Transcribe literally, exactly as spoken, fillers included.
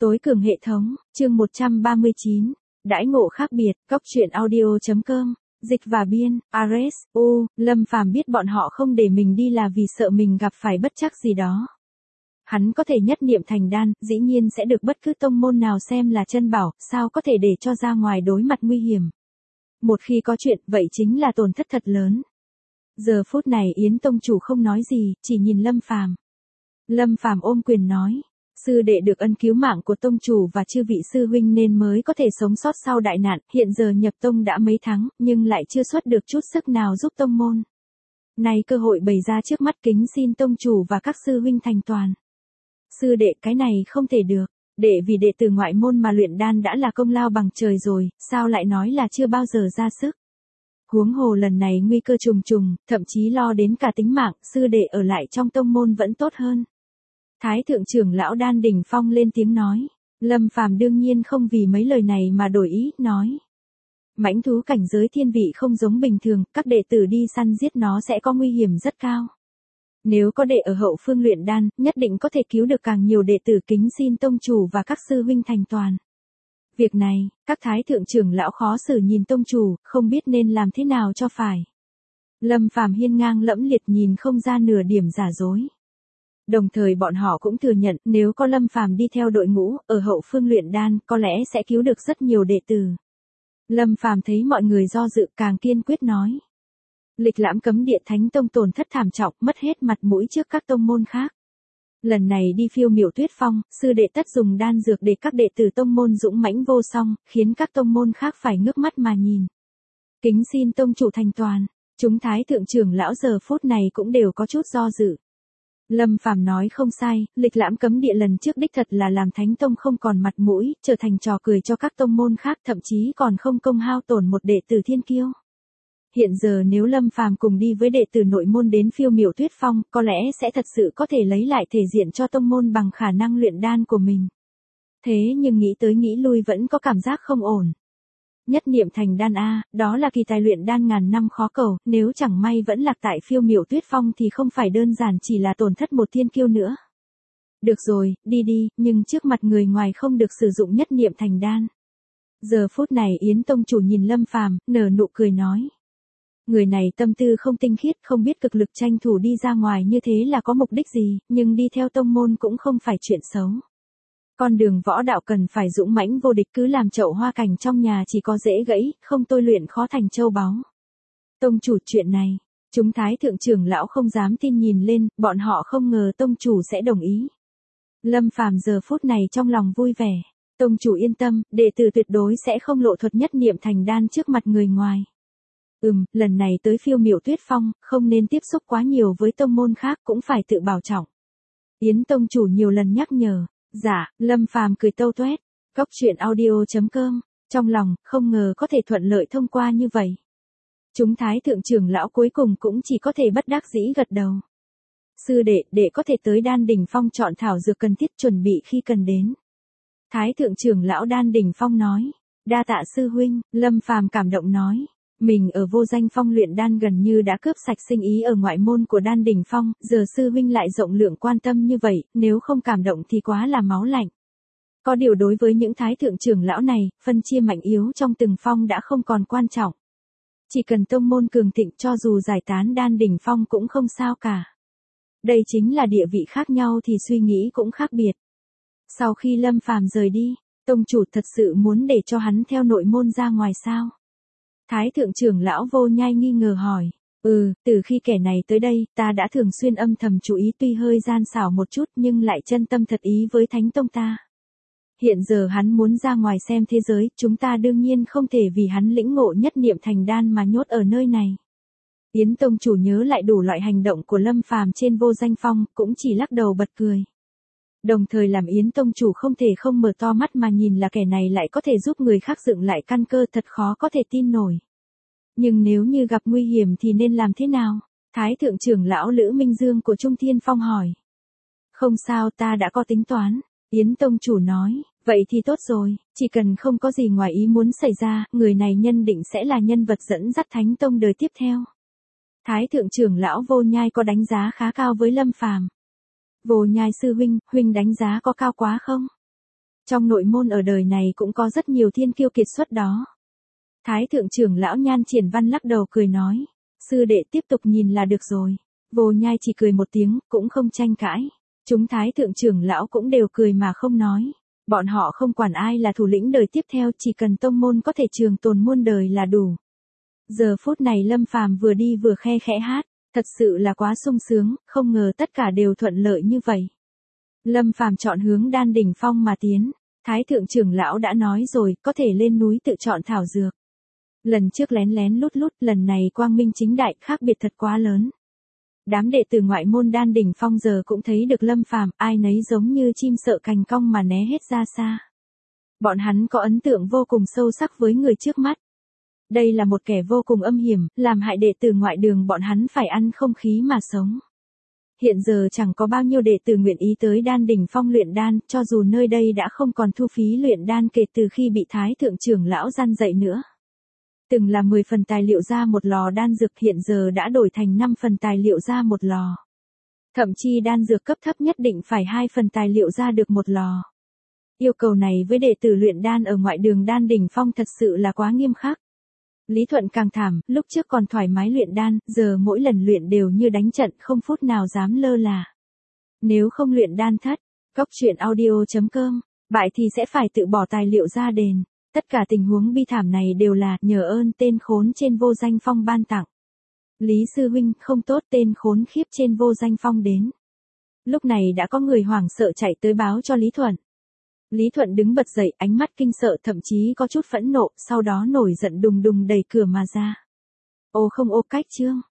Tối cường hệ thống, chương một trăm ba mươi chín. Đãi ngộ khác biệt, Cóc truyện audio.com, dịch và biên, Ares, U, Lâm Phàm biết bọn họ không để mình đi là vì sợ mình gặp phải bất trắc gì đó. Hắn có thể nhất niệm thành đan, dĩ nhiên sẽ được bất cứ tông môn nào xem là chân bảo, sao có thể để cho ra ngoài đối mặt nguy hiểm. Một khi có chuyện, vậy chính là tổn thất thật lớn. Giờ phút này Yến tông chủ không nói gì, chỉ nhìn Lâm Phàm. Lâm Phàm ôm quyền nói, sư đệ được ân cứu mạng của tông chủ và chư vị sư huynh nên mới có thể sống sót sau đại nạn, hiện giờ nhập tông đã mấy tháng, nhưng lại chưa xuất được chút sức nào giúp tông môn. Nay cơ hội bày ra trước mắt, kính xin tông chủ và các sư huynh thành toàn. Sư đệ, cái này không thể được, đệ vì đệ tử ngoại môn mà luyện đan đã là công lao bằng trời rồi, sao lại nói là chưa bao giờ ra sức. Huống hồ lần này nguy cơ trùng trùng, thậm chí lo đến cả tính mạng, sư đệ ở lại trong tông môn vẫn tốt hơn. Thái thượng trưởng lão Đan Đỉnh Phong lên tiếng nói. Lâm Phàm đương nhiên không vì mấy lời này mà đổi ý, nói. Mãnh thú cảnh giới thiên vị không giống bình thường, các đệ tử đi săn giết nó sẽ có nguy hiểm rất cao. Nếu có đệ ở hậu phương luyện đan, nhất định có thể cứu được càng nhiều đệ tử, kính xin tông chủ và các sư huynh thành toàn. Việc này, các thái thượng trưởng lão khó xử nhìn tông chủ, không biết nên làm thế nào cho phải. Lâm Phàm hiên ngang lẫm liệt nhìn không ra nửa điểm giả dối. Đồng thời bọn họ cũng thừa nhận, nếu có Lâm Phàm đi theo đội ngũ, ở hậu phương luyện đan, có lẽ sẽ cứu được rất nhiều đệ tử. Lâm Phàm thấy mọi người do dự, càng kiên quyết nói. Lịch lãm cấm địa Thánh Tông tổn thất thảm trọng, mất hết mặt mũi trước các tông môn khác. Lần này đi phiêu miểu tuyết phong, sư đệ tất dùng đan dược để các đệ tử tông môn dũng mãnh vô song, khiến các tông môn khác phải ngước mắt mà nhìn. Kính xin tông chủ thành toàn, chúng thái thượng trưởng lão giờ phút này cũng đều có chút do dự. Lâm Phàm nói không sai, lịch lãm cấm địa lần trước đích thật là làm Thánh Tông không còn mặt mũi, trở thành trò cười cho các tông môn khác, thậm chí còn không công hao tổn một đệ tử thiên kiêu. Hiện giờ nếu Lâm Phàm cùng đi với đệ tử nội môn đến phiêu miểu tuyết phong, có lẽ sẽ thật sự có thể lấy lại thể diện cho tông môn bằng khả năng luyện đan của mình. Thế nhưng nghĩ tới nghĩ lui vẫn có cảm giác không ổn. Nhất niệm thành đan a, đó là kỳ tài luyện đan ngàn năm khó cầu, nếu chẳng may vẫn lạc tại phiêu miểu tuyết phong thì không phải đơn giản chỉ là tổn thất một thiên kiêu nữa. Được rồi, đi đi, nhưng trước mặt người ngoài không được sử dụng nhất niệm thành đan. Giờ phút này Yến tông chủ nhìn Lâm Phàm, nở nụ cười nói. Người này tâm tư không tinh khiết, không biết cực lực tranh thủ đi ra ngoài như thế là có mục đích gì, nhưng đi theo tông môn cũng không phải chuyện xấu. Con đường võ đạo cần phải dũng mãnh vô địch, cứ làm chậu hoa cảnh trong nhà chỉ có dễ gãy, không tôi luyện khó thành châu báu. Tông chủ, chuyện này, chúng thái thượng trưởng lão không dám tin nhìn lên, bọn họ không ngờ tông chủ sẽ đồng ý. Lâm Phàm giờ phút này trong lòng vui vẻ, tông chủ yên tâm, đệ tử tuyệt đối sẽ không lộ thuật nhất niệm thành đan trước mặt người ngoài. Ừm, lần này tới phiêu miểu tuyết phong, không nên tiếp xúc quá nhiều với tông môn khác, cũng phải tự bảo trọng. Yến tông chủ nhiều lần nhắc nhở. Dạ, Lâm Phàm cười tâu tuét. Cóc truyện audio.com, trong lòng, không ngờ có thể thuận lợi thông qua như vậy. Chúng thái thượng trưởng lão cuối cùng cũng chỉ có thể bất đắc dĩ gật đầu. Sư đệ, đệ có thể tới Đan Đỉnh Phong chọn thảo dược cần thiết chuẩn bị khi cần đến. Thái thượng trưởng lão Đan Đỉnh Phong nói. Đa tạ sư huynh, Lâm Phàm cảm động nói. Mình ở vô danh phong luyện đan gần như đã cướp sạch sinh ý ở ngoại môn của Đan Đỉnh Phong, giờ sư huynh lại rộng lượng quan tâm như vậy, nếu không cảm động thì quá là máu lạnh. Có điều đối với những thái thượng trưởng lão này, phân chia mạnh yếu trong từng phong đã không còn quan trọng. Chỉ cần tông môn cường thịnh, cho dù giải tán Đan Đỉnh Phong cũng không sao cả. Đây chính là địa vị khác nhau thì suy nghĩ cũng khác biệt. Sau khi Lâm Phàm rời đi, tông chủ thật sự muốn để cho hắn theo nội môn ra ngoài sao? Thái thượng trưởng lão Vô Nhai nghi ngờ hỏi. Ừ, từ khi kẻ này tới đây, ta đã thường xuyên âm thầm chú ý, tuy hơi gian xảo một chút nhưng lại chân tâm thật ý với Thánh Tông ta. Hiện giờ hắn muốn ra ngoài xem thế giới, chúng ta đương nhiên không thể vì hắn lĩnh ngộ nhất niệm thành đan mà nhốt ở nơi này. Yến tông chủ nhớ lại đủ loại hành động của Lâm Phàm trên vô danh phong, cũng chỉ lắc đầu bật cười. Đồng thời làm Yến tông chủ không thể không mở to mắt mà nhìn là kẻ này lại có thể giúp người khác dựng lại căn cơ, thật khó có thể tin nổi. Nhưng nếu như gặp nguy hiểm thì nên làm thế nào? Thái thượng trưởng lão Lữ Minh Dương của Trung Thiên Phong hỏi. Không sao, ta đã có tính toán. Yến tông chủ nói, vậy thì tốt rồi, chỉ cần không có gì ngoài ý muốn xảy ra, người này nhân định sẽ là nhân vật dẫn dắt Thánh Tông đời tiếp theo. Thái thượng trưởng lão Vô Nhai có đánh giá khá cao với Lâm Phàm. Vô Nhai sư huynh, huynh đánh giá có cao quá không? Trong nội môn ở đời này cũng có rất nhiều thiên kiêu kiệt xuất đó. Thái thượng trưởng lão Nhan Triển Văn lắc đầu cười nói, sư đệ tiếp tục nhìn là được rồi. Vô Nhai chỉ cười một tiếng, cũng không tranh cãi. Chúng thái thượng trưởng lão cũng đều cười mà không nói. Bọn họ không quản ai là thủ lĩnh đời tiếp theo, chỉ cần tông môn có thể trường tồn muôn đời là đủ. Giờ phút này Lâm Phàm vừa đi vừa khe khẽ hát, thật sự là quá sung sướng, không ngờ tất cả đều thuận lợi như vậy. Lâm Phàm chọn hướng Đan Đỉnh Phong mà tiến, Thái thượng trưởng lão đã nói rồi, có thể lên núi tự chọn thảo dược. Lần trước lén lén lút lút, lần này quang minh chính đại, khác biệt thật quá lớn. Đám đệ tử ngoại môn Đan Đỉnh Phong giờ cũng thấy được Lâm Phàm, ai nấy giống như chim sợ cành cong mà né hết ra xa. Bọn hắn có ấn tượng vô cùng sâu sắc với người trước mắt. Đây là một kẻ vô cùng âm hiểm, làm hại đệ tử ngoại đường bọn hắn phải ăn không khí mà sống. Hiện giờ chẳng có bao nhiêu đệ tử nguyện ý tới Đan Đỉnh Phong luyện đan, cho dù nơi đây đã không còn thu phí luyện đan kể từ khi bị Thái thượng trưởng lão gian dạy nữa. Từng là mười phần tài liệu ra một lò đan dược, hiện giờ đã đổi thành năm phần tài liệu ra một lò. Thậm chí đan dược cấp thấp nhất định phải hai phần tài liệu ra được một lò. Yêu cầu này với đệ tử luyện đan ở ngoại đường Đan Đỉnh Phong thật sự là quá nghiêm khắc. Lý Thuận càng thảm, lúc trước còn thoải mái luyện đan, giờ mỗi lần luyện đều như đánh trận, không phút nào dám lơ là. Nếu không luyện đan thất, Cốc Truyện Audio chấm com, bại thì sẽ phải tự bỏ tài liệu ra đền. Tất cả tình huống bi thảm này đều là nhờ ơn tên khốn trên Vô Danh Phong ban tặng. Lý sư huynh, không tốt, tên khốn khiếp trên Vô Danh Phong đến. Lúc này đã có người hoảng sợ chạy tới báo cho Lý Thuận. Lý Thuận đứng bật dậy, ánh mắt kinh sợ, thậm chí có chút phẫn nộ, sau đó nổi giận đùng đùng đẩy cửa mà ra. Ô không ô cách chương.